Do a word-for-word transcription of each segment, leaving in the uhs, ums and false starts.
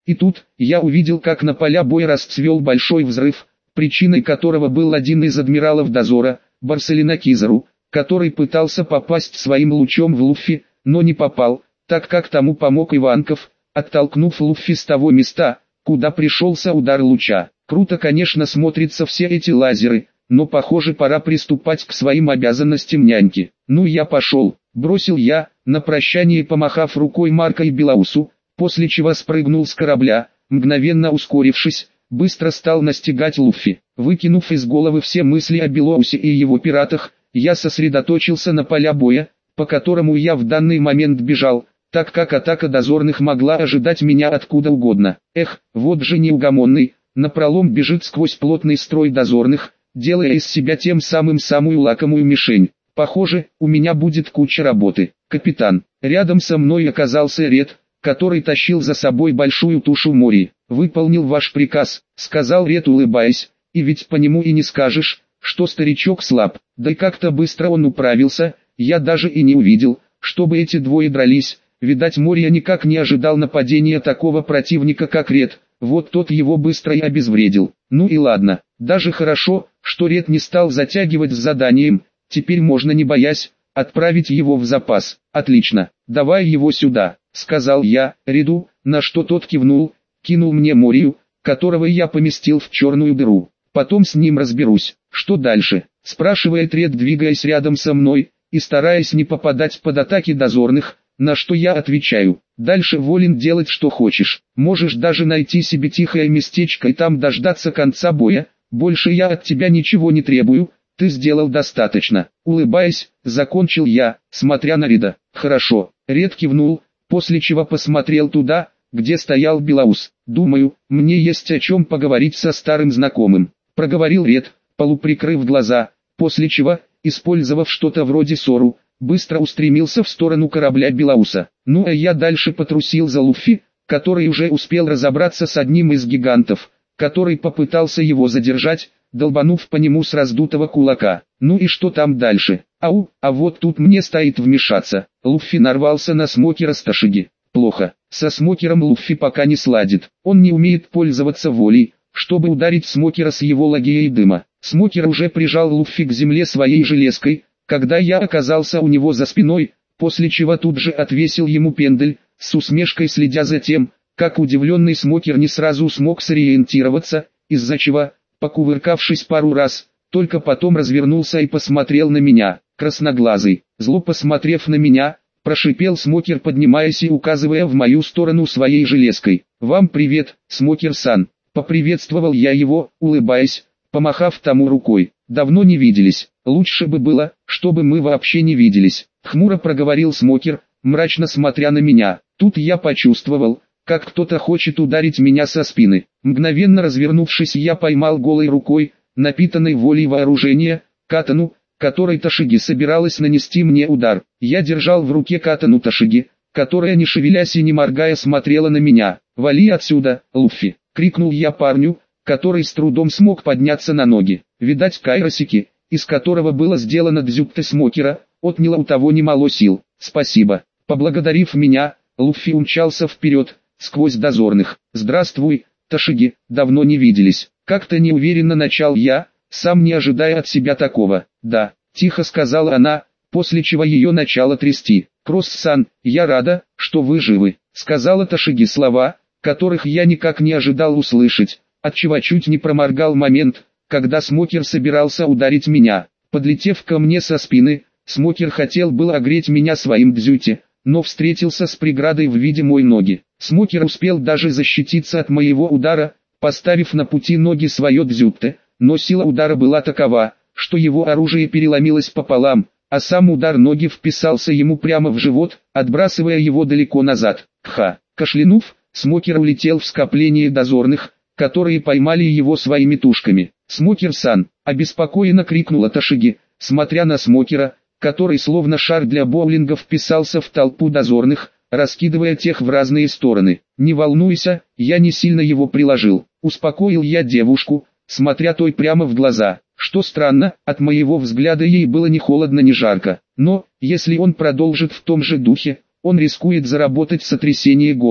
И тут, я увидел, как на поля боя расцвел большой взрыв, причиной которого был один из адмиралов дозора, Барселина Кизару, который пытался попасть своим лучом в Луффи, но не попал, так как тому помог Иванков, оттолкнув Луффи с того места, куда пришелся удар луча. Круто, конечно, смотрятся все эти лазеры, но похоже, пора приступать к своим обязанностям няньки. Ну я пошел, бросил я, на прощание помахав рукой Марка и Белоусу, после чего спрыгнул с корабля, мгновенно ускорившись, быстро стал настигать Луффи. Выкинув из головы все мысли о Белоусе и его пиратах, я сосредоточился на поля боя, по которому я в данный момент бежал, так как атака дозорных могла ожидать меня откуда угодно. Эх, вот же неугомонный, напролом бежит сквозь плотный строй дозорных, делая из себя тем самым самую лакомую мишень. Похоже, у меня будет куча работы. Капитан, рядом со мной оказался Ред, который тащил за собой большую тушу Мори. «Выполнил ваш приказ», — сказал Ред, улыбаясь, — «и ведь по нему и не скажешь, что старичок слаб». Да и как-то быстро он управился, я даже и не увидел, чтобы эти двое дрались. Видать, Мори никак не ожидал нападения такого противника, как Ред, вот тот его быстро и обезвредил. Ну и ладно, даже хорошо, что Ред не стал затягивать с заданием, теперь можно, не боясь, отправить его в запас. «Отлично, давай его сюда», — сказал я Реду, на что тот кивнул, кинул мне Морию, которого я поместил в черную дыру. «Потом с ним разберусь». «Что дальше?» — спрашивает Ред, двигаясь рядом со мной и стараясь не попадать под атаки дозорных, на что я отвечаю: «Дальше волен делать что хочешь, можешь даже найти себе тихое местечко и там дождаться конца боя, больше я от тебя ничего не требую, ты сделал достаточно». Улыбаясь, закончил я, смотря на Реда. «Хорошо», — Ред кивнул, после чего посмотрел туда, где стоял Белоус. «Думаю, мне есть о чем поговорить со старым знакомым», — проговорил Ред, полуприкрыв глаза, после чего, использовав что-то вроде сору, быстро устремился в сторону корабля Белоуса. Ну а я дальше потрусил за Луффи, который уже успел разобраться с одним из гигантов, который попытался его задержать, долбанув по нему с раздутого кулака. Ну и что там дальше? Ау, а вот тут мне стоит вмешаться. Луффи нарвался на смокера с Ташиги. Плохо, со смокером Луффи пока не сладит, он не умеет пользоваться волей, чтобы ударить смокера с его лагеей дыма. Смокер уже прижал Луффи к земле своей железкой, когда я оказался у него за спиной, после чего тут же отвесил ему пендель, с усмешкой следя за тем, как удивленный смокер не сразу смог сориентироваться, из-за чего, покувыркавшись пару раз, только потом развернулся и посмотрел на меня. Красноглазый, зло посмотрев на меня, прошипел смокер, поднимаясь и указывая в мою сторону своей железкой. «Вам привет, смокер-сан», — поприветствовал я его, улыбаясь, помахав тому рукой. «Давно не виделись, лучше бы было, чтобы мы вообще не виделись», — хмуро проговорил смокер, мрачно смотря на меня. Тут я почувствовал, как кто-то хочет ударить меня со спины. Мгновенно развернувшись, я поймал голой рукой, напитанной волей вооружения, катану, которой Ташиги собиралась нанести мне удар. Я держал в руке катану Ташиги, которая, не шевелясь и не моргая, смотрела на меня. «Вали отсюда, Луффи!» — крикнул я парню, который с трудом смог подняться на ноги. Видать, Кайросики, из которого было сделано дзюкте смокера, отняло у того немало сил. «Спасибо». Поблагодарив меня, Луффи умчался вперед, сквозь дозорных. «Здравствуй, Ташиги, давно не виделись». Как-то неуверенно начал я, сам не ожидая от себя такого. «Да», — тихо сказала она, после чего ее начало трясти. «Кросс-сан, я рада, что вы живы», — сказала Ташиги слова, которых я никак не ожидал услышать, отчего чуть не проморгал момент, когда смокер собирался ударить меня. Подлетев ко мне со спины, смокер хотел было огреть меня своим дзюти, но встретился с преградой в виде моей ноги. Смокер успел даже защититься от моего удара, поставив на пути ноги свое дзюте, но сила удара была такова, что его оружие переломилось пополам, а сам удар ноги вписался ему прямо в живот, отбрасывая его далеко назад. Кха! Кашлянув, смокер улетел в скопление дозорных, которые поймали его своими тушками. «Смокер-сан!» — обеспокоенно крикнула Ташиги, смотря на смокера, который словно шар для боулинга вписался в толпу дозорных, раскидывая тех в разные стороны. «Не волнуйся, я не сильно его приложил», — успокоил я девушку, смотря той прямо в глаза. Что странно, от моего взгляда ей было ни холодно, ни жарко. Но, если он продолжит в том же духе, он рискует заработать сотрясение головы.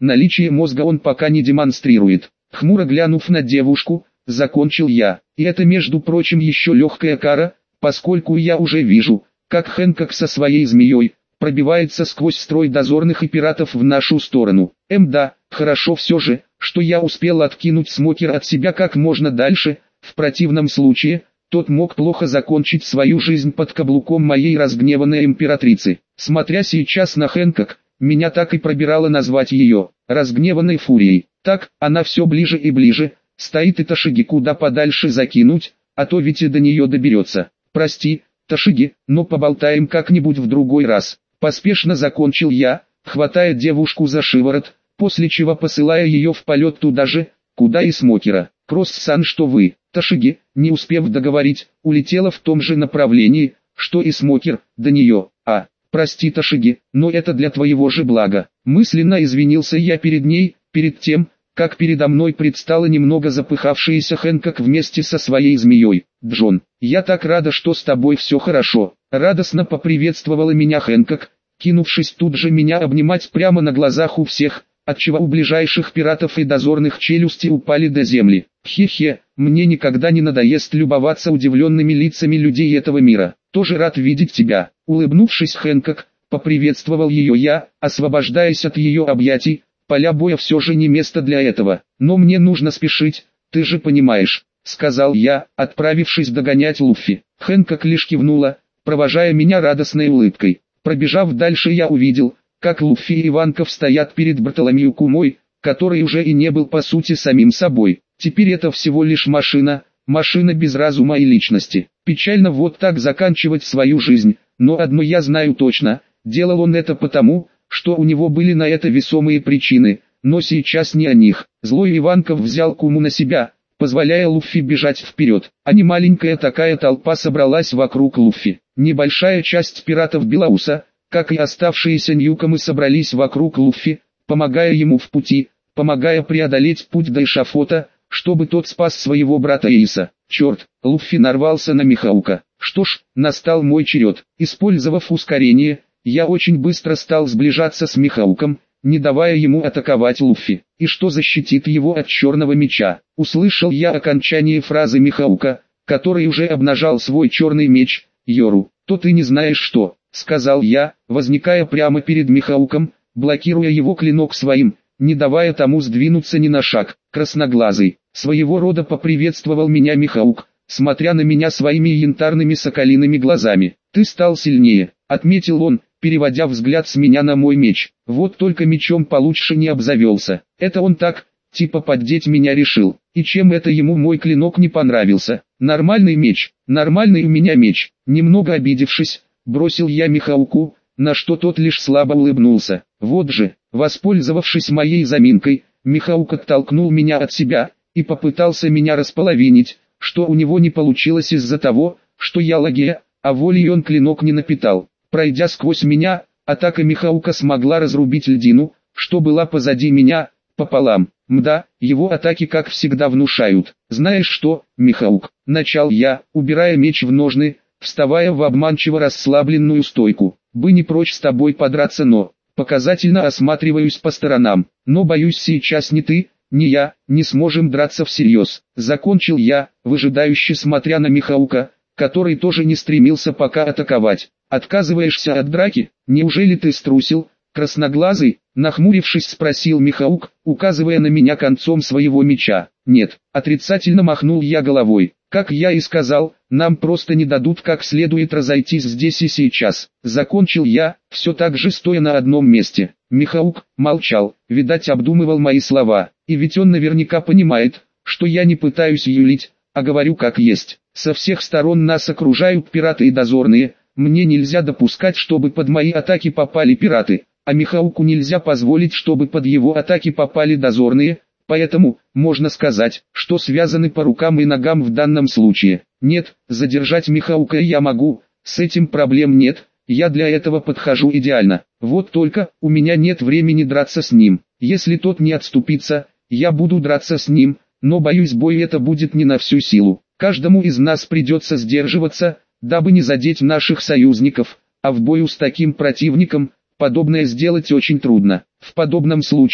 наличие мозга он пока не демонстрирует. Хмуро глянув на девушку, закончил я. И это, между прочим, еще легкая кара, поскольку я уже вижу, как Хэнкок со своей змеей пробивается сквозь строй дозорных и пиратов в нашу сторону. Эм да, хорошо все же, что я успел откинуть Смокера от себя как можно дальше, в противном случае, тот мог плохо закончить свою жизнь под каблуком моей разгневанной императрицы. Смотря сейчас на Хэнкок, меня так и пробирало назвать ее разгневанной фурией. Так, она все ближе и ближе, стоит и Тошиги куда подальше закинуть, а то ведь и до нее доберется. Прости, Тошиги, но поболтаем как-нибудь в другой раз. Поспешно закончил я, хватая девушку за шиворот, после чего посылая ее в полет туда же, куда и Смокера. Кросс-сан, что вы, Тошиги, не успев договорить, улетела в том же направлении, что и Смокер, до нее. А, прости, Тошиги, но это для твоего же блага. Мысленно извинился я перед ней, перед тем, как передо мной предстала немного запыхавшаяся Хэнкок вместе со своей змеей. Джон, я так рада, что с тобой все хорошо. Радостно поприветствовала меня Хэнкок, кинувшись тут же меня обнимать прямо на глазах у всех, отчего у ближайших пиратов и дозорных челюсти упали до земли. Хе-хе, мне никогда не надоест любоваться удивленными лицами людей этого мира. Тоже рад видеть тебя. Улыбнувшись Хэнкок, поприветствовал ее я, освобождаясь от ее объятий. Поля боя все же не место для этого, но мне нужно спешить, ты же понимаешь, сказал я, отправившись догонять Луффи. Хэнкок лишь кивнула, провожая меня радостной улыбкой. Пробежав дальше, я увидел, как Луффи и Иванков стоят перед Бартоломью Кумой, который уже и не был по сути самим собой. Теперь это всего лишь машина, машина без разума и личности. Печально вот так заканчивать свою жизнь, но одно я знаю точно, делал он это потому, что у него были на это весомые причины, но сейчас не о них. Злой Иванков взял Куму на себя, позволяя Луффи бежать вперед, а не маленькая такая толпа собралась вокруг Луффи. Небольшая часть пиратов Белауса, как и оставшиеся ньюкомы, собрались вокруг Луффи, помогая ему в пути, помогая преодолеть путь до эшафота, чтобы тот спас своего брата Эйса. Черт, Луффи нарвался на Михаука. Что ж, настал мой черед. Использовав ускорение, я очень быстро стал сближаться с Михауком, не давая ему атаковать Луффи. И что защитит его от черного меча? Услышал я окончание фразы Михаука, который уже обнажал свой черный меч. Йору, то ты не знаешь что, сказал я, возникая прямо перед Михауком, блокируя его клинок своим, не давая тому сдвинуться ни на шаг. Красноглазый, своего рода поприветствовал меня Михаук, смотря на меня своими янтарными соколиными глазами. Ты стал сильнее, отметил он, переводя взгляд с меня на мой меч. Вот только мечом получше не обзавелся. Это он так, типа поддеть меня решил. И чем это ему мой клинок не понравился? Нормальный меч, нормальный у меня меч. Немного обидевшись, бросил я Михауку, на что тот лишь слабо улыбнулся. Вот же, воспользовавшись моей заминкой, Михаук оттолкнул меня от себя и попытался меня располовинить, что у него не получилось из-за того, что я лагея, а волей он клинок не напитал. Пройдя сквозь меня, атака Михаука смогла разрубить льдину, что была позади меня, пополам. Мда, его атаки как всегда внушают. Знаешь что, Михаук, начал я, убирая меч в ножны, вставая в обманчиво расслабленную стойку. Бы не прочь с тобой подраться, но показательно осматриваюсь по сторонам. Но боюсь, сейчас ни ты, ни я, не сможем драться всерьез. Закончил я, выжидающе смотря на Михаука, который тоже не стремился пока атаковать. Отказываешься от драки? Неужели ты струсил? Красноглазый, нахмурившись, спросил Михаук, указывая на меня концом своего меча. Нет, отрицательно махнул я головой. Как я и сказал, нам просто не дадут как следует разойтись здесь и сейчас. Закончил я, все так же стоя на одном месте. Михаук молчал, видать обдумывал мои слова. И ведь он наверняка понимает, что я не пытаюсь юлить, а говорю как есть. Со всех сторон нас окружают пираты и дозорные. Мне нельзя допускать, чтобы под мои атаки попали пираты, а Михауку нельзя позволить, чтобы под его атаки попали дозорные, поэтому, можно сказать, что связаны по рукам и ногам в данном случае. Нет, задержать Михаука я могу, с этим проблем нет, я для этого подхожу идеально. Вот только, у меня нет времени драться с ним. Если тот не отступится, я буду драться с ним, но боюсь, бой это будет не на всю силу. Каждому из нас придется сдерживаться, дабы не задеть наших союзников, а в бою с таким противником, подобное сделать очень трудно. В подобном случае,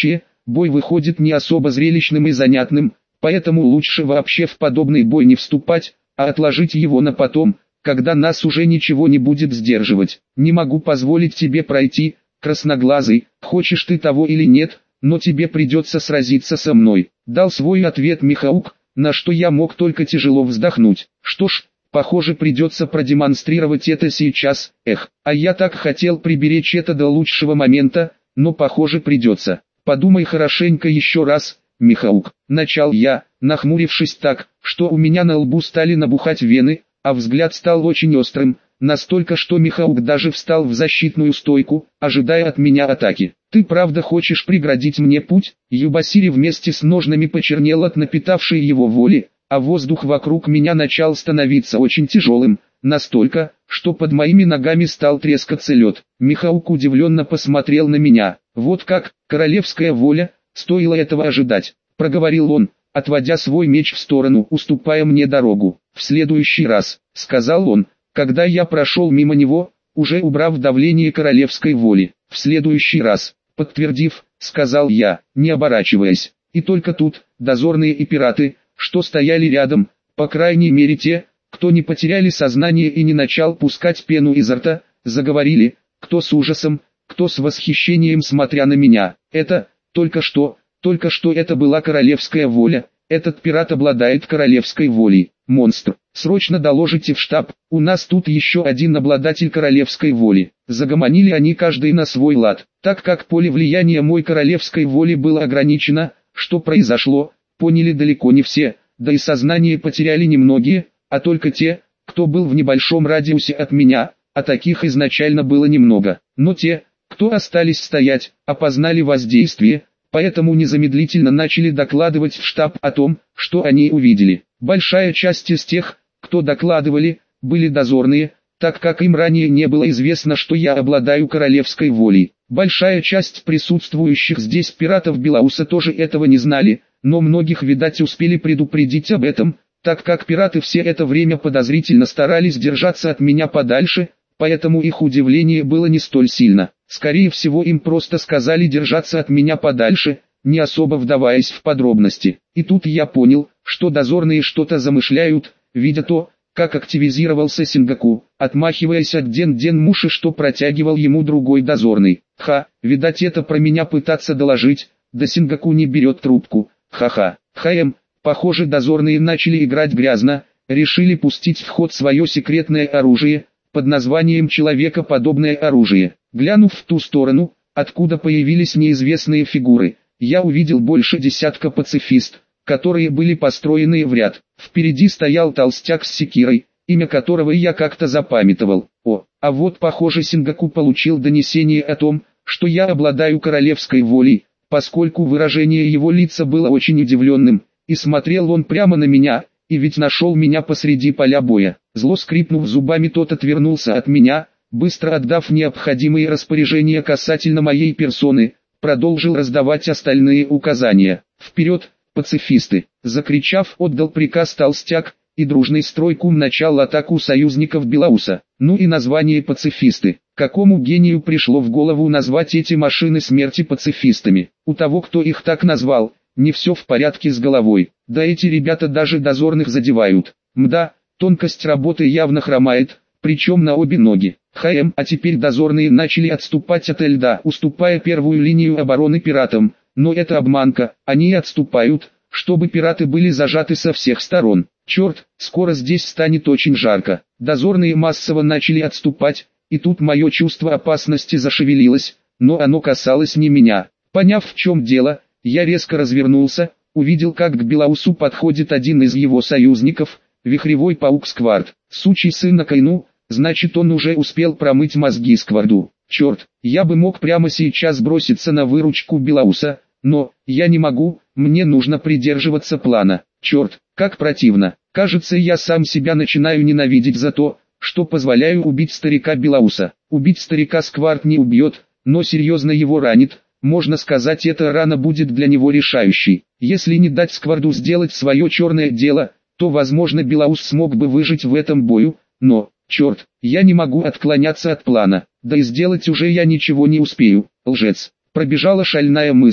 бой выходит не особо зрелищным и занятным, поэтому лучше вообще в подобный бой не вступать, а отложить его на потом, когда нас уже ничего не будет сдерживать. Не могу позволить тебе пройти, красноглазый, хочешь ты того или нет, но тебе придется сразиться со мной. Дал свой ответ Михаук, на что я мог только тяжело вздохнуть. Что ж, похоже придется продемонстрировать это сейчас, эх, а я так хотел приберечь это до лучшего момента, но похоже придется. Подумай хорошенько еще раз, Михаук. Начал я, нахмурившись так, что у меня на лбу стали набухать вены, а взгляд стал очень острым, настолько что Михаук даже встал в защитную стойку, ожидая от меня атаки. «Ты правда хочешь преградить мне путь?» Юбасири вместе с ножнами почернел от напитавшей его воли, а воздух вокруг меня начал становиться очень тяжелым, настолько, что под моими ногами стал трескаться лед. Михаук удивленно посмотрел на меня. «Вот как, королевская воля, стоило этого ожидать», — проговорил он, отводя свой меч в сторону, уступая мне дорогу. «В следующий раз», — сказал он, когда я прошел мимо него, уже убрав давление королевской воли. «В следующий раз», — подтвердив, сказал я, не оборачиваясь. И только тут, дозорные и пираты, что стояли рядом, по крайней мере те, кто не потеряли сознание и не начал пускать пену изо рта, заговорили, кто с ужасом, кто с восхищением смотря на меня. «Это, только что, только что это была королевская воля, этот пират обладает королевской волей. Монстр, срочно доложите в штаб, у нас тут еще один обладатель королевской воли». Загомонили они каждый на свой лад. Так как поле влияния мой королевской воли было ограничено, что произошло, поняли далеко не все, да и сознание потеряли немногие, а только те, кто был в небольшом радиусе от меня, а таких изначально было немного. Но те, кто остались стоять, опознали воздействие, поэтому незамедлительно начали докладывать в штаб о том, что они увидели. Большая часть из тех, кто докладывали, были дозорные, так как им ранее не было известно, что я обладаю королевской волей. Большая часть присутствующих здесь пиратов Белауса тоже этого не знали, но многих, видать, успели предупредить об этом, так как пираты все это время подозрительно старались держаться от меня подальше, поэтому их удивление было не столь сильно. Скорее всего, им просто сказали держаться от меня подальше, не особо вдаваясь в подробности. И тут я понял, что дозорные что-то замышляют, видя то, как активизировался Сингоку, отмахиваясь от Ден-Ден Муши, что протягивал ему другой дозорный. Ха, видать, это про меня пытаться доложить, да Сингоку не берет трубку. Ха-ха. Хаем, похоже, дозорные начали играть грязно, решили пустить в ход свое секретное оружие, под названием «человекоподобное оружие». Глянув в ту сторону, откуда появились неизвестные фигуры, я увидел больше десятка пацифист, которые были построены в ряд. Впереди стоял толстяк с секирой, имя которого я как-то запамятовал. О, а вот похоже Сингоку получил донесение о том, что я обладаю королевской волей, поскольку выражение его лица было очень удивленным, и смотрел он прямо на меня, и ведь нашел меня посреди поля боя. Зло скрипнув зубами, тот отвернулся от меня, быстро отдав необходимые распоряжения касательно моей персоны, продолжил раздавать остальные указания. «Вперед, пацифисты!» Закричав, отдал приказ толстяк, и дружный стройком начал атаку союзников Белауса. Ну и название пацифисты. Какому гению пришло в голову назвать эти машины смерти пацифистами? У того, кто их так назвал, не все в порядке с головой. Да эти ребята даже дозорных задевают. Мда, тонкость работы явно хромает, причем на обе ноги. ХМ, а теперь дозорные начали отступать от льда, уступая первую линию обороны пиратам. Но это обманка, они отступают, чтобы пираты были зажаты со всех сторон. Черт, скоро здесь станет очень жарко. Дозорные массово начали отступать, и тут мое чувство опасности зашевелилось, но оно касалось не меня. Поняв, в чем дело, я резко развернулся, увидел, как к Белаусу подходит один из его союзников, вихревой паук Сквард. Сучий сын Акайну, значит, он уже успел промыть мозги Скварду. Черт, я бы мог прямо сейчас броситься на выручку Белауса, но я не могу, мне нужно придерживаться плана. Черт, как противно. Кажется, я сам себя начинаю ненавидеть за то, что позволяю убить старика Белауса. Убить старика Сквард не убьет, но серьезно его ранит. Можно сказать, эта рана будет для него решающей. Если не дать Скварду сделать свое черное дело, то возможно Белаус смог бы выжить в этом бою, но, черт, я не могу отклоняться от плана, да и сделать уже я ничего не успею. Лжец. Пробежала шальная мысль,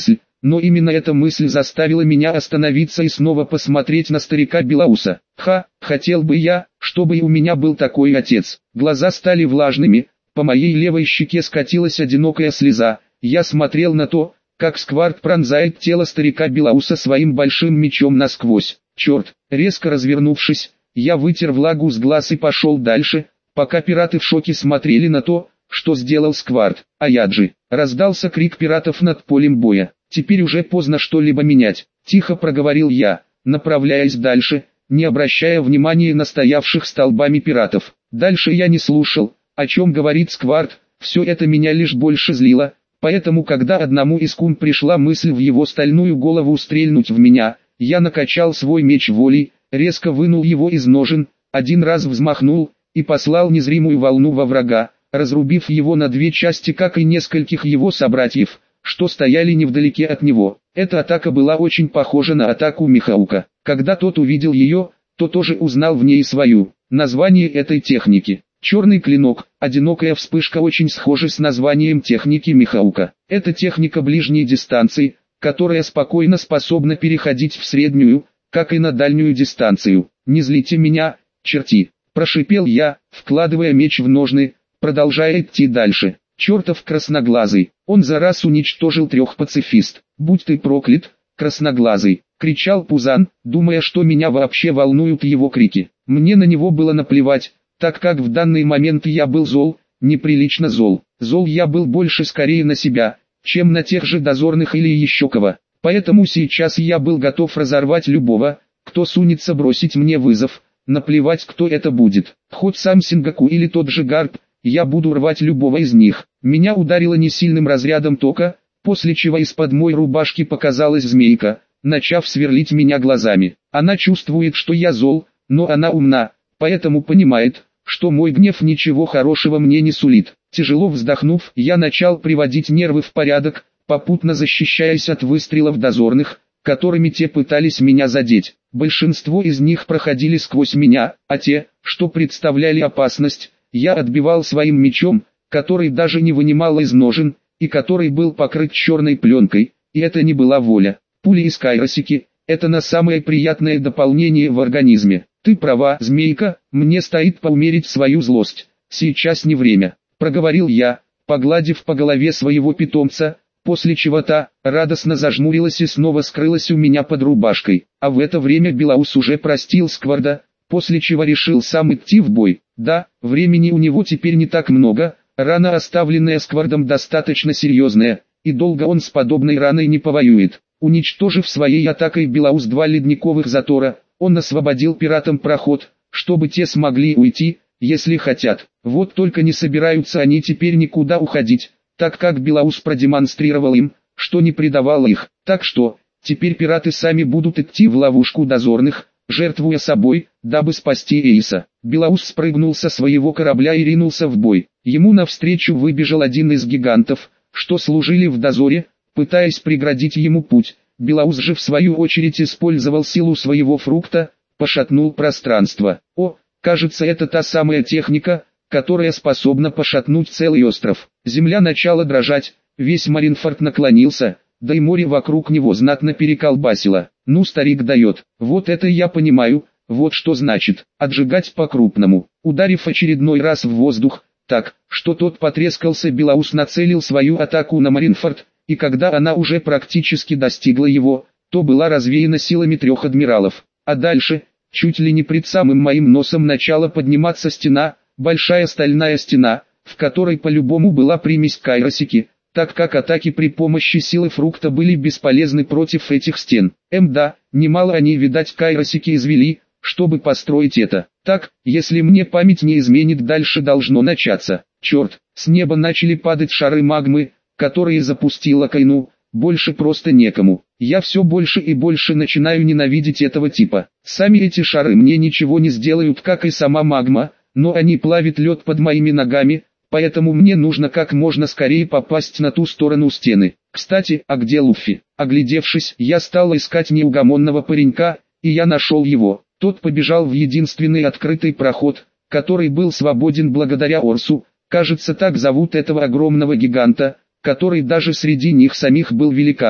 но именно эта мысль заставила меня остановиться и снова посмотреть на старика Белоуса. Ха, хотел бы я, чтобы и у меня был такой отец. Глаза стали влажными, по моей левой щеке скатилась одинокая слеза. Я смотрел на то, как Скварт пронзает тело старика Белоуса своим большим мечом насквозь. Черт, резко развернувшись, я вытер влагу с глаз и пошел дальше, пока пираты в шоке смотрели на то, что сделал Скварт. Аяджи! Раздался крик пиратов над полем боя. Теперь уже поздно что-либо менять. Тихо проговорил я, направляясь дальше, не обращая внимания на стоявших столбами пиратов. Дальше я не слушал, о чем говорит Скварт, все это меня лишь больше злило, поэтому когда одному из кум пришла мысль в его стальную голову стрельнуть в меня, я накачал свой меч волей, резко вынул его из ножен, один раз взмахнул, и послал незримую волну во врага, разрубив его на две части, как и нескольких его собратьев, что стояли невдалеке от него. Эта атака была очень похожа на атаку Михаука. Когда тот увидел ее, то тоже узнал в ней свою. Название этой техники — черный клинок. Одинокая вспышка очень схожа с названием техники Михаука. Это техника ближней дистанции, которая спокойно способна переходить в среднюю, как и на дальнюю дистанцию. «Не злите меня, черти!» – прошипел я, вкладывая меч в ножны, продолжая идти дальше. «Чертов красноглазый! Он за раз уничтожил трех пацифист! Будь ты проклят, красноглазый!» — кричал Пузан, думая, что меня вообще волнуют его крики. Мне на него было наплевать, так как в данный момент я был зол, неприлично зол. Зол я был больше скорее на себя, чем на тех же дозорных или еще кого. Поэтому сейчас я был готов разорвать любого, кто сунется бросить мне вызов, наплевать, кто это будет. Хоть сам Сингаку или тот же Гарп, я буду рвать любого из них. Меня ударило несильным разрядом тока, после чего из-под моей рубашки показалась змейка, начав сверлить меня глазами. Она чувствует, что я зол, но она умна, поэтому понимает, что мой гнев ничего хорошего мне не сулит. Тяжело вздохнув, я начал приводить нервы в порядок, попутно защищаясь от выстрелов дозорных, которыми те пытались меня задеть. Большинство из них проходили сквозь меня, а те, что представляли опасность, я отбивал своим мечом, который даже не вынимал из ножен, и который был покрыт черной пленкой, и это не была воля. Пули из кайросики – это на самое приятное дополнение в организме. Ты права, змейка, мне стоит поумерить свою злость. Сейчас не время, проговорил я, погладив по голове своего питомца, после чего та радостно зажмурилась и снова скрылась у меня под рубашкой. А в это время Белоус уже простил Скварда, после чего решил сам идти в бой. Да, времени у него теперь не так много, рана, оставленная Сквардом, достаточно серьезная, и долго он с подобной раной не повоюет. Уничтожив своей атакой Белоус два ледниковых затора, он освободил пиратам проход, чтобы те смогли уйти, если хотят. Вот только не собираются они теперь никуда уходить, так как Белоус продемонстрировал им, что не предавал их. Так что, теперь пираты сами будут идти в ловушку дозорных, жертвуя собой, дабы спасти Эйса. Белоус спрыгнул со своего корабля и ринулся в бой. Ему навстречу выбежал один из гигантов, что служили в дозоре, пытаясь преградить ему путь. Белоус же в свою очередь использовал силу своего фрукта, пошатнул пространство. О, кажется, это та самая техника, которая способна пошатнуть целый остров. Земля начала дрожать, весь Маринфорд наклонился, да и море вокруг него знатно переколбасило. Ну, старик дает, вот это я понимаю, вот что значит, отжигать по-крупному. Ударив очередной раз в воздух, так, что тот потрескался, Белоус нацелил свою атаку на Маринфорд, и когда она уже практически достигла его, то была развеяна силами трех адмиралов. А дальше, чуть ли не пред самым моим носом, начала подниматься стена, большая стальная стена, в которой по-любому была примесь кайросики, так как атаки при помощи силы фрукта были бесполезны против этих стен. Эм да, немало они, видать, кайросики извели, чтобы построить это. Так, если мне память не изменит, дальше должно начаться. Черт, с неба начали падать шары магмы, которые запустила Кайну, больше просто некому. Я все больше и больше начинаю ненавидеть этого типа. Сами эти шары мне ничего не сделают, как и сама магма, но они плавят лед под моими ногами, поэтому мне нужно как можно скорее попасть на ту сторону стены. Кстати, а где Луффи? Оглядевшись, я стал искать неугомонного паренька, и я нашел его. Тот побежал в единственный открытый проход, который был свободен благодаря Орсу. Кажется, так зовут этого огромного гиганта, который даже среди них самих был великаном.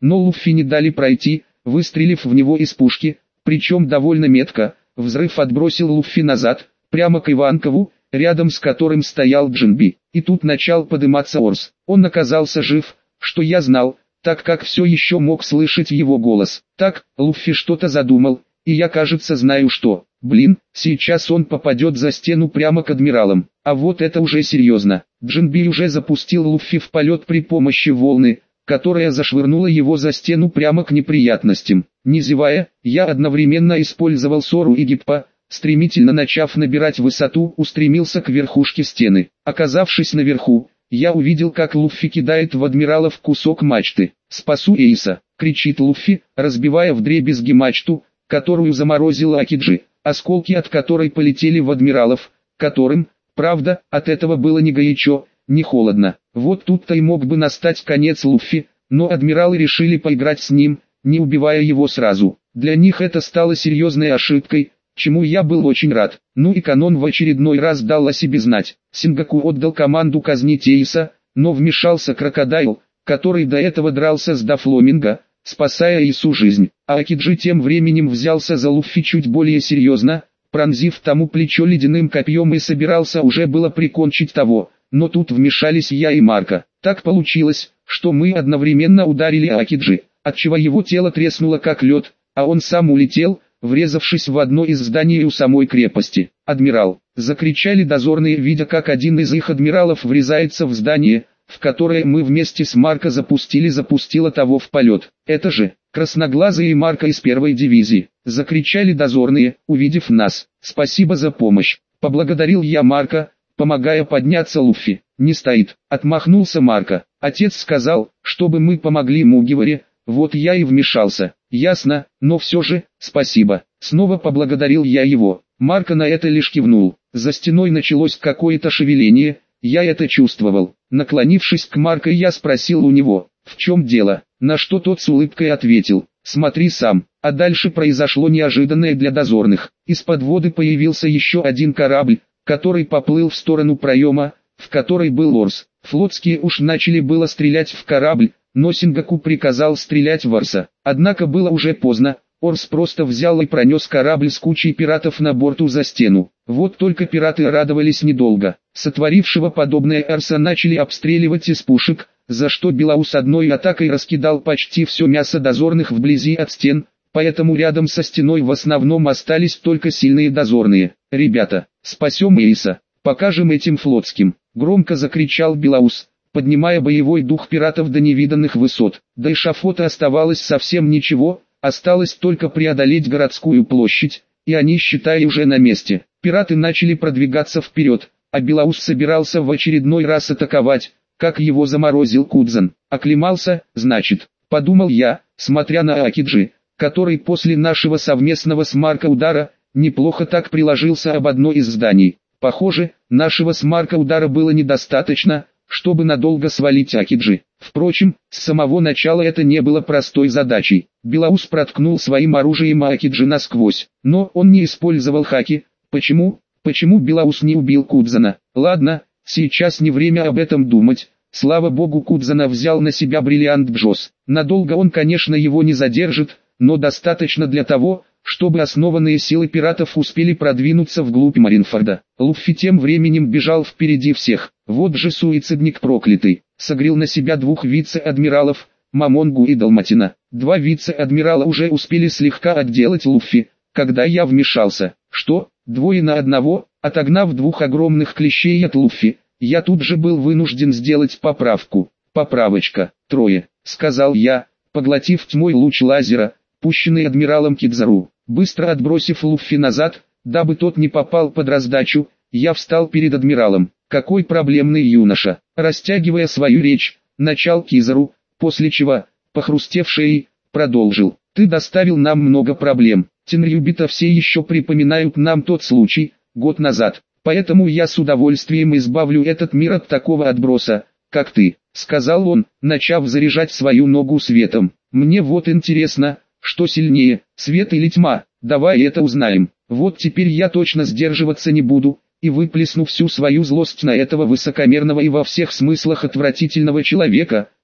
но Луффи не дали пройти, выстрелив в него из пушки, причем довольно метко. Взрыв отбросил Луффи назад, прямо к Иванкову, рядом с которым стоял Джинби. И тут начал подыматься Орс. Он оказался жив, что я знал, так как все еще мог слышать его голос. Так, Луффи что-то задумал, и я, кажется, знаю что. Блин, сейчас он попадет за стену прямо к адмиралам. А вот это уже серьезно. Джинби уже запустил Луффи в полет при помощи волны, которая зашвырнула его за стену прямо к неприятностям. Не зевая, я одновременно использовал Сору и Гиппа, стремительно начав набирать высоту, устремился к верхушке стены. Оказавшись наверху, я увидел, как Луффи кидает в адмиралов кусок мачты. «Спасу Эйса!» — кричит Луффи, разбивая вдребезги мачту, которую заморозила Акиджи, осколки от которой полетели в адмиралов, которым, правда, от этого было ни горячо, ни холодно. Вот тут-то и мог бы настать конец Луффи, но адмиралы решили поиграть с ним, не убивая его сразу. Для них это стало серьезной ошибкой, чему я был очень рад. Ну и канон в очередной раз дал о себе знать. Сингаку отдал команду казнить Эйса, но вмешался Крокодайл, который до этого дрался с Дафломинго, спасая Эйсу жизнь. А Акиджи тем временем взялся за Луффи чуть более серьезно, пронзив тому плечо ледяным копьем и собирался уже было прикончить того, но тут вмешались я и Марко. Так получилось, что мы одновременно ударили Акиджи, отчего его тело треснуло как лед, а он сам улетел, врезавшись в одно из зданий у самой крепости. «Адмирал!» — закричали дозорные, видя, как один из их адмиралов врезается в здание, в которое мы вместе с Марко запустили запустило того в полет. «Это же, Красноглазый и Марко из первой дивизии!» — закричали дозорные, увидев нас. «Спасибо за помощь!» — поблагодарил я Марко, помогая подняться Луффи. «Не стоит!» — отмахнулся Марко. «Отец сказал, чтобы мы помогли Мугиваре, вот я и вмешался». «Ясно, но все же, спасибо». Снова поблагодарил я его. Марко на это лишь кивнул. За стеной началось какое-то шевеление, я это чувствовал. Наклонившись к Марко, я спросил у него, в чем дело, на что тот с улыбкой ответил, смотри сам. А дальше произошло неожиданное для дозорных. Из-под воды появился еще один корабль, который поплыл в сторону проема, в которой был Орс. Флотские уж начали было стрелять в корабль, но Сингаку приказал стрелять в Орса. Однако было уже поздно, Орс просто взял и пронес корабль с кучей пиратов на борту за стену. Вот только пираты радовались недолго. Сотворившего подобное Орса начали обстреливать из пушек, за что Белаус одной атакой раскидал почти все мясо дозорных вблизи от стен, поэтому рядом со стеной в основном остались только сильные дозорные. «Ребята, спасем Эйса, покажем этим флотским!» — громко закричал Белаус, поднимая боевой дух пиратов до невиданных высот. До эшафота оставалось совсем ничего, осталось только преодолеть городскую площадь, и они, считай, уже на месте. Пираты начали продвигаться вперед, а Белаус собирался в очередной раз атаковать, как его заморозил Кудзан. «Оклемался, значит», — подумал я, смотря на Акиджи, который после нашего совместного с Марко удара, неплохо так приложился об одно из зданий. Похоже, нашего с Марко удара было недостаточно, чтобы надолго свалить Акиджи. Впрочем, с самого начала это не было простой задачей. Белаус проткнул своим оружием Акиджи насквозь, но он не использовал хаки. Почему? Почему Белаус не убил Кудзана? Ладно, сейчас не время об этом думать. Слава богу, Кудзана взял на себя бриллиант Джос. Надолго он, конечно, его не задержит, но достаточно для того, чтобы основанные силы пиратов успели продвинуться вглубь Маринфорда. Луффи тем временем бежал впереди всех. Вот же суицидник проклятый. Согрел на себя двух вице-адмиралов, Мамонгу и Далматина. Два вице-адмирала уже успели слегка отделать Луффи, когда я вмешался. Что? Двое на одного? Отогнав двух огромных клещей от Луффи, я тут же был вынужден сделать поправку. Поправочка. Трое, сказал я, поглотив тьмой луч лазера, пущенный адмиралом Кидзару. Быстро отбросив Луффи назад, дабы тот не попал под раздачу, я встал перед адмиралом. Какой проблемный юноша. Растягивая свою речь, начал Кизару, после чего, похрустев шеей, продолжил. Ты доставил нам много проблем. Тенрюбита все еще припоминают нам тот случай, год назад. Поэтому я с удовольствием избавлю этот мир от такого отброса, как ты, сказал он, начав заряжать свою ногу светом. Мне вот интересно, что сильнее, свет или тьма, давай это узнаем. Вот теперь я точно сдерживаться не буду, и выплесну всю свою злость на этого высокомерного и во всех смыслах отвратительного человека,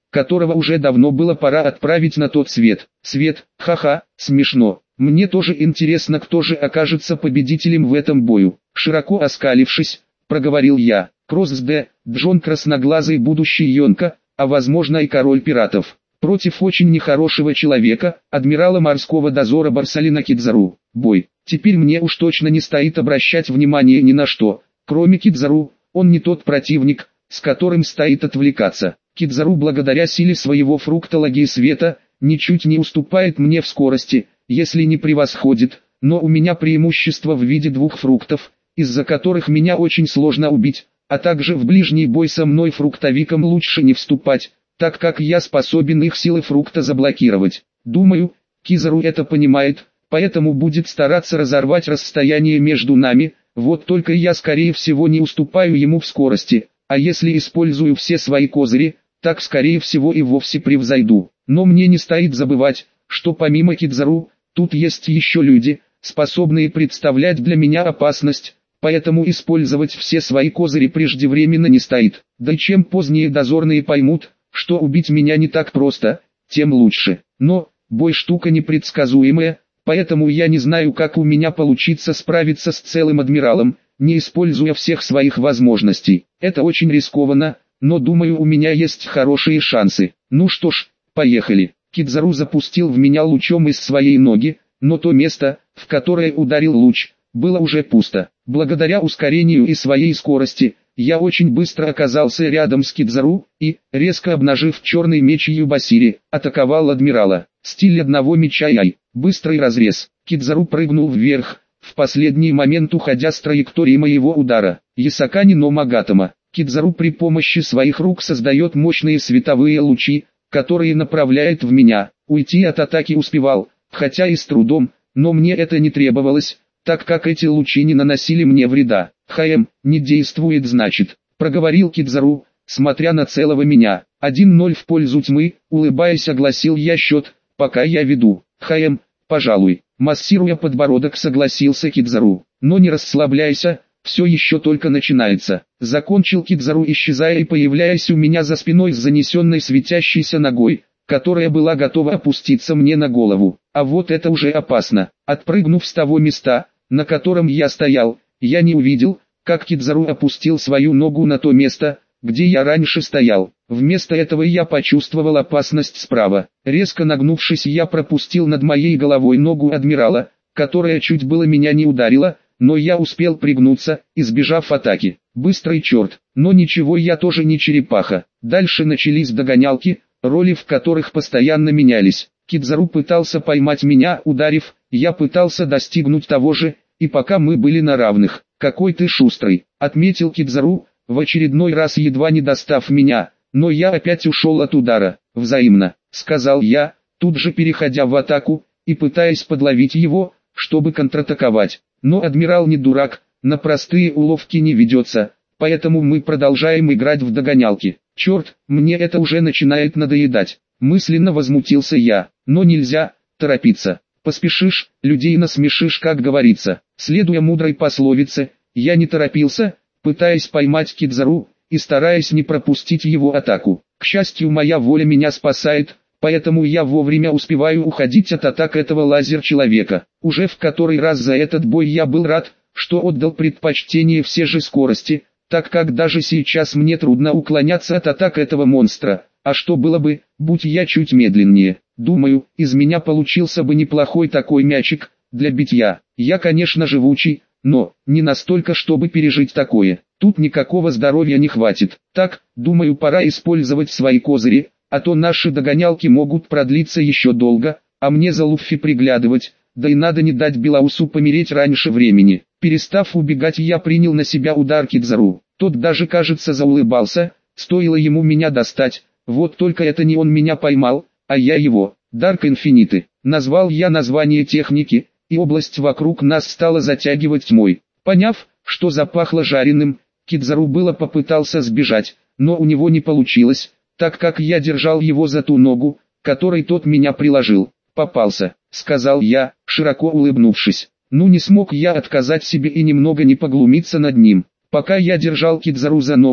которого уже давно было пора отправить на тот свет. Свет, ха-ха, смешно. Мне тоже интересно, кто же окажется победителем в этом бою. Широко оскалившись, проговорил я. Кросс Д, Джон Красноглазый будущий Йонка, а возможно и король пиратов. Против очень нехорошего человека, адмирала морского дозора Барсалина Кидзару. Бой. Теперь мне уж точно не стоит обращать внимание ни на что. Кроме Кидзару, он не тот противник, с которым стоит отвлекаться. Кидзару благодаря силе своего фрукта логии света, ничуть не уступает мне в скорости, если не превосходит, но у меня преимущество в виде двух фруктов, из-за которых меня очень сложно убить, а также в ближний бой со мной фруктовиком лучше не вступать, так как я способен их силы фрукта заблокировать. Думаю, Кидзару это понимает, поэтому будет стараться разорвать расстояние между нами, вот только я скорее всего не уступаю ему в скорости, а если использую все свои козыри, так скорее всего и вовсе превзойду. Но мне не стоит забывать, что помимо Кидзару, тут есть еще люди, способные представлять для меня опасность, поэтому использовать все свои козыри преждевременно не стоит. Да и чем позднее дозорные поймут, что убить меня не так просто, тем лучше. Но, бой штука непредсказуемая, поэтому я не знаю, как у меня получится справиться с целым адмиралом, не используя всех своих возможностей. Это очень рискованно, но думаю, у меня есть хорошие шансы. Ну что ж, поехали. Кидзару запустил в меня лучом из своей ноги, но то место, в которое ударил луч, было уже пусто. Благодаря ускорению и своей скорости, я очень быстро оказался рядом с Кидзару и, резко обнажив черный меч Юбасири, атаковал адмирала. Стиль одного меча яй, быстрый разрез. Кидзару прыгнул вверх, в последний момент уходя с траектории моего удара. Ясакани но Магатама. Кидзару при помощи своих рук создает мощные световые лучи, которые направляет в меня. Уйти от атаки успевал, хотя и с трудом, но мне это не требовалось, так как эти лучи не наносили мне вреда. «ХМ, не действует значит», — проговорил Кидзару, смотря на целого меня. один ноль в пользу тьмы, улыбаясь, огласил я счет, пока я веду. «ХМ, пожалуй», массируя подбородок, согласился Кидзару. «Но не расслабляйся, все еще только начинается», — закончил Кидзару, исчезая и появляясь у меня за спиной с занесенной светящейся ногой, которая была готова опуститься мне на голову. А вот это уже опасно. Отпрыгнув с того места, на котором я стоял, я не увидел, как Кидзару опустил свою ногу на то место, где я раньше стоял. Вместо этого я почувствовал опасность справа. Резко нагнувшись, я пропустил над моей головой ногу адмирала, которая чуть было меня не ударила, но я успел пригнуться, избежав атаки. Быстрый черт, но ничего, я тоже не черепаха. Дальше начались догонялки, роли в которых постоянно менялись. Кидзару пытался поймать меня, ударив, я пытался достигнуть того же, и пока мы были на равных. «Какой ты шустрый», — отметил Кидзару, в очередной раз едва не достав меня, но я опять ушел от удара. «Взаимно», — сказал я, тут же переходя в атаку, и пытаясь подловить его, чтобы контратаковать. Но адмирал не дурак, на простые уловки не ведется, поэтому мы продолжаем играть в догонялки. «Черт, мне это уже начинает надоедать», — мысленно возмутился я, но нельзя торопиться. Поспешишь, людей насмешишь, как говорится. Следуя мудрой пословице, я не торопился, пытаясь поймать Кидзару, и стараясь не пропустить его атаку. К счастью, моя воля меня спасает, поэтому я вовремя успеваю уходить от атак этого лазер-человека. Уже в который раз за этот бой я был рад, что отдал предпочтение все же скорости, так как даже сейчас мне трудно уклоняться от атак этого монстра. А что было бы, будь я чуть медленнее? Думаю, из меня получился бы неплохой такой мячик для битья. Я, конечно, живучий, но не настолько, чтобы пережить такое. Тут никакого здоровья не хватит. Так, думаю, пора использовать свои козыри, а то наши догонялки могут продлиться еще долго, а мне за Луффи приглядывать, да и надо не дать Белаусу помереть раньше времени. Перестав убегать, я принял на себя удар Кидзару. Тот даже, кажется, заулыбался, стоило ему меня достать. Вот только это не он меня поймал, а я его. Дарк Инфиниты. Назвал я название техники, и область вокруг нас стала затягивать тьмой. Поняв, что запахло жареным, Кидзару было попытался сбежать, но у него не получилось, так как я держал его за ту ногу, которой тот меня приложил. «Попался», — сказал я, широко улыбнувшись. Ну не смог я отказать себе и немного не поглумиться над ним. Пока я держал Кидзару за ногу,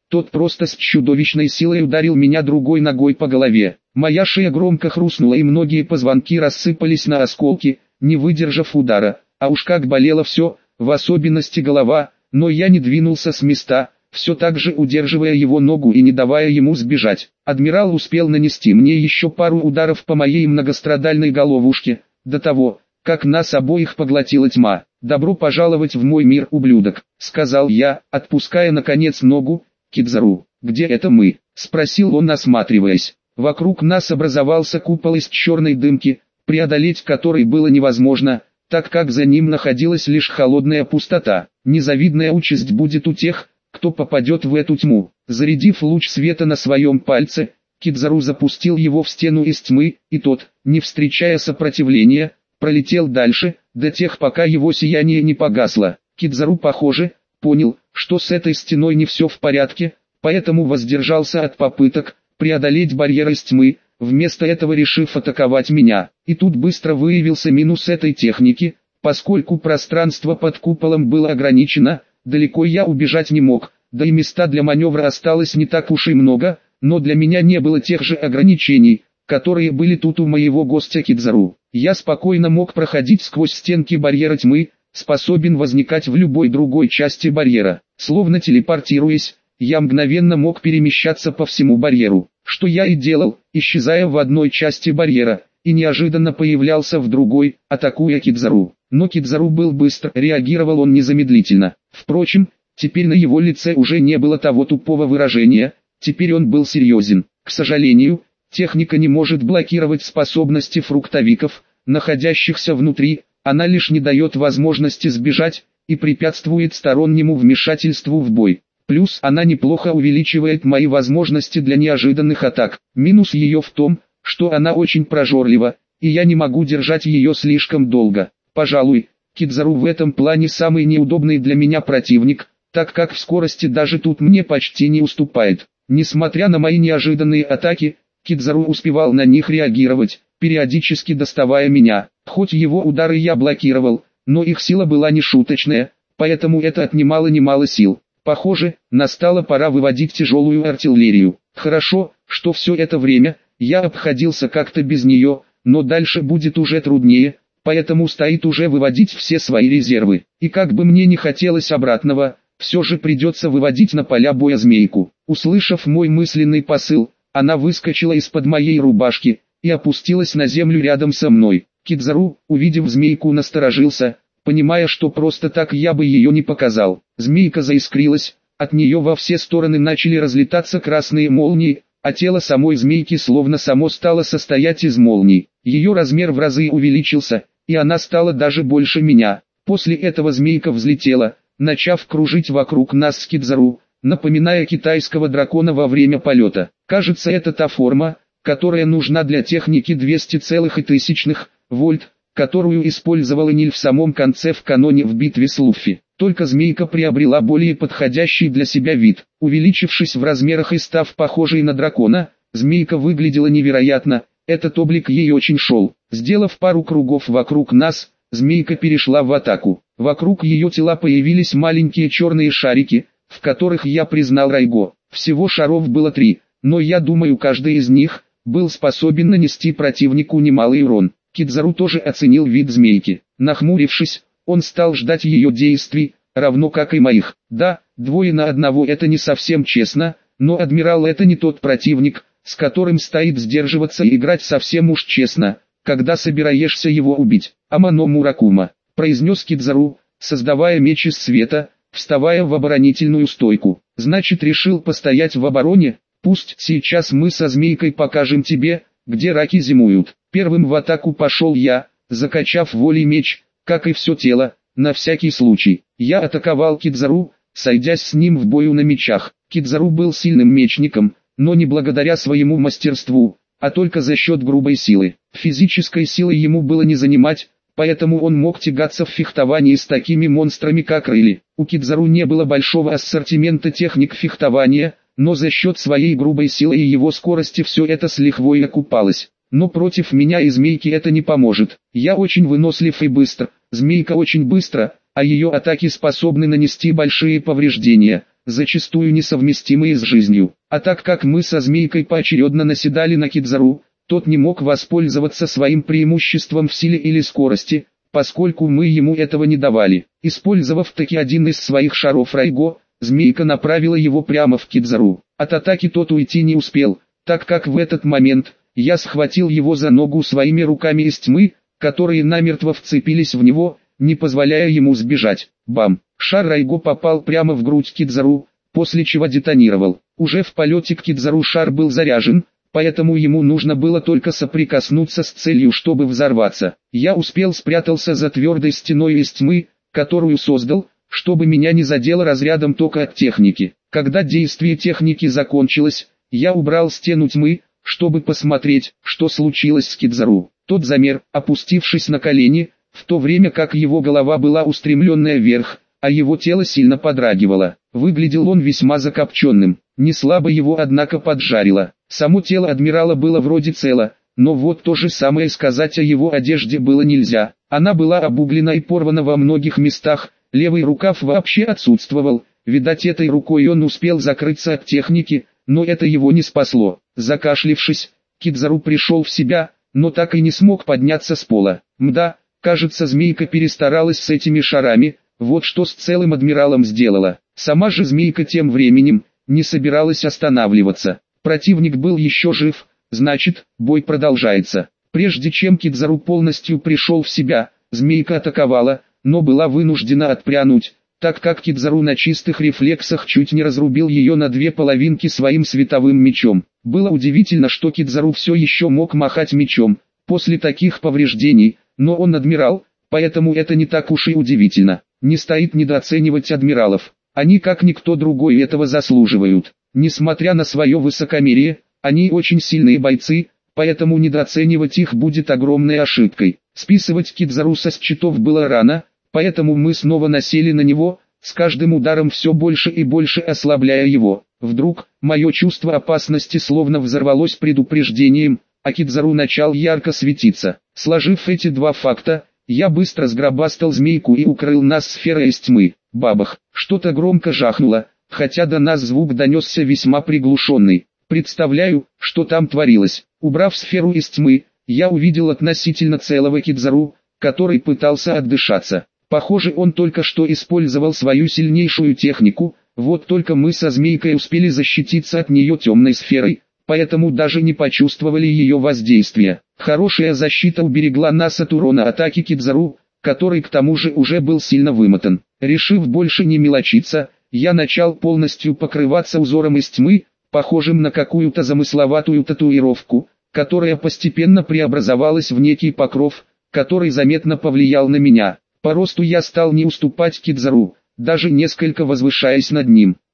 тот просто с чудовищной силой ударил меня другой ногой по голове. Моя шея громко хрустнула и многие позвонки рассыпались на осколки, не выдержав удара. А уж как болело все, в особенности голова, но я не двинулся с места, все так же удерживая его ногу и не давая ему сбежать. Адмирал успел нанести мне еще пару ударов по моей многострадальной головушке, до того, как нас обоих поглотила тьма. «Добро пожаловать в мой мир, ублюдок», — сказал я, отпуская наконец ногу. «Кидзару, где это мы?» — спросил он, осматриваясь. Вокруг нас образовался купол из черной дымки, преодолеть который было невозможно, так как за ним находилась лишь холодная пустота. Незавидная участь будет у тех, кто попадет в эту тьму. Зарядив луч света на своем пальце, Кидзару запустил его в стену из тьмы, и тот, не встречая сопротивления, пролетел дальше, до тех пока его сияние не погасло. Кидзару, похоже, понял, что с этой стеной не все в порядке, поэтому воздержался от попыток преодолеть барьер из тьмы, вместо этого решив атаковать меня. И тут быстро выявился минус этой техники, поскольку пространство под куполом было ограничено, далеко я убежать не мог, да и места для маневра осталось не так уж и много, но для меня не было тех же ограничений, которые были тут у моего гостя Кидзару. Я спокойно мог проходить сквозь стенки барьера тьмы, способен возникать в любой другой части барьера. Словно телепортируясь, я мгновенно мог перемещаться по всему барьеру, что я и делал, исчезая в одной части барьера, и неожиданно появлялся в другой, атакуя Кидзару. Но Кидзару был быстр, реагировал он незамедлительно. Впрочем, теперь на его лице уже не было того тупого выражения, теперь он был серьезен. К сожалению, техника не может блокировать способности фруктовиков, находящихся внутри, она лишь не дает возможности сбежать, и препятствует стороннему вмешательству в бой. Плюс она неплохо увеличивает мои возможности для неожиданных атак. Минус ее в том, что она очень прожорлива, и я не могу держать ее слишком долго. Пожалуй, Кидзару в этом плане самый неудобный для меня противник, так как в скорости даже тут мне почти не уступает. Несмотря на мои неожиданные атаки, Кидзару успевал на них реагировать, периодически доставая меня. Хоть его удары я блокировал, но их сила была нешуточная, поэтому это отнимало немало сил. Похоже, настала пора выводить тяжелую артиллерию. Хорошо, что все это время я обходился как-то без нее, но дальше будет уже труднее, поэтому стоит уже выводить все свои резервы. И как бы мне не хотелось обратного, все же придется выводить на поля боя змейку. Услышав мой мысленный посыл, она выскочила из-под моей рубашки и опустилась на землю рядом со мной. Кидзару, увидев змейку, насторожился, понимая, что просто так я бы ее не показал. Змейка заискрилась, от нее во все стороны начали разлетаться красные молнии, а тело самой змейки словно само стало состоять из молний. Ее размер в разы увеличился, и она стала даже больше меня. После этого змейка взлетела, начав кружить вокруг нас с Кидзару, напоминая китайского дракона во время полета. Кажется, это та форма, которая нужна для техники двести целых и тысячных вольт, которую использовал Эниль в самом конце в каноне в битве с Луффи. Только змейка приобрела более подходящий для себя вид. Увеличившись в размерах и став похожей на дракона, змейка выглядела невероятно, этот облик ей очень шел. Сделав пару кругов вокруг нас, змейка перешла в атаку. Вокруг ее тела появились маленькие черные шарики, в которых я признал Райго. Всего шаров было три, но я думаю, каждый из них был способен нанести противнику немалый урон. Кидзару тоже оценил вид змейки. Нахмурившись, он стал ждать ее действий, равно как и моих. Да, двое на одного это не совсем честно, но адмирал это не тот противник, с которым стоит сдерживаться и играть совсем уж честно, когда собираешься его убить. «Амано Муракума», произнес Кидзару, создавая меч из света, вставая в оборонительную стойку. «Значит, решил постоять в обороне? Пусть сейчас мы со змейкой покажем тебе, где раки зимуют». Первым в атаку пошел я, закачав волей меч, как и все тело, на всякий случай. Я атаковал Кидзару, сойдясь с ним в бою на мечах. Кидзару был сильным мечником, но не благодаря своему мастерству, а только за счет грубой силы. Физической силы ему было не занимать, поэтому он мог тягаться в фехтовании с такими монстрами как Рыли. У Кидзару не было большого ассортимента техник фехтования, но за счет своей грубой силы и его скорости все это с лихвой окупалось. Но против меня и змейки это не поможет. Я очень вынослив и быстр, змейка очень быстро, а ее атаки способны нанести большие повреждения. зачастую несовместимые с жизнью. А так как мы со Змейкой поочередно наседали на Кидзару, тот не мог воспользоваться своим преимуществом в силе или скорости, поскольку мы ему этого не давали. Использовав таки один из своих шаров Райго, Змейка направила его прямо в Кидзару. От атаки тот уйти не успел, так как в этот момент я схватил его за ногу своими руками из тьмы, которые намертво вцепились в него, не позволяя ему сбежать. Бам! Шар Райго попал прямо в грудь Кидзару, после чего детонировал. Уже в полете к Кидзару шар был заряжен, поэтому ему нужно было только соприкоснуться с целью, чтобы взорваться. Я успел спрятался за твердой стеной из тьмы, которую создал, чтобы меня не задело разрядом тока от техники. Когда действие техники закончилось, я убрал стену тьмы, чтобы посмотреть, что случилось с Кидзару. Тот замер, опустившись на колени, в то время как его голова была устремленная вверх, а его тело сильно подрагивало. Выглядел он весьма закопченным, не слабо его однако поджарило. Само тело адмирала было вроде цело, но вот то же самое сказать о его одежде было нельзя. Она была обуглена и порвана во многих местах, левый рукав вообще отсутствовал, видать этой рукой он успел закрыться от техники, но это его не спасло. Закашлившись, Кидзару пришел в себя, но так и не смог подняться с пола. Мда, кажется, Змейка перестаралась с этими шарами, вот что с целым адмиралом сделала. Сама же Змейка тем временем не собиралась останавливаться. Противник был еще жив, значит, бой продолжается. Прежде чем Кидзару полностью пришел в себя, Змейка атаковала, но была вынуждена отпрянуть, так как Кидзару на чистых рефлексах чуть не разрубил ее на две половинки своим световым мечом. Было удивительно, что Кидзару все еще мог махать мечом после таких повреждений, но он адмирал, поэтому это не так уж и удивительно. Не стоит недооценивать адмиралов, они как никто другой этого заслуживают. Несмотря на свое высокомерие, они очень сильные бойцы, поэтому недооценивать их будет огромной ошибкой. Списывать Кидзару со счетов было рано, поэтому мы снова насели на него, с каждым ударом все больше и больше ослабляя его. Вдруг, мое чувство опасности словно взорвалось предупреждением, а Кидзару начал ярко светиться. Сложив эти два факта, я быстро сгробастал Змейку и укрыл нас сферой из тьмы. Бабах, что-то громко жахнуло, хотя до нас звук донесся весьма приглушенный. Представляю, что там творилось. Убрав сферу из тьмы, я увидел относительно целого Кидзару, который пытался отдышаться. Похоже, он только что использовал свою сильнейшую технику, вот только мы со Змейкой успели защититься от нее темной сферой, поэтому даже не почувствовали ее воздействия. Хорошая защита уберегла нас от урона атаки Кидзару, который к тому же уже был сильно вымотан. Решив больше не мелочиться, я начал полностью покрываться узором из тьмы, похожим на какую-то замысловатую татуировку, которая постепенно преобразовалась в некий покров, который заметно повлиял на меня. По росту я стал не уступать Кидзару, даже несколько возвышаясь над ним.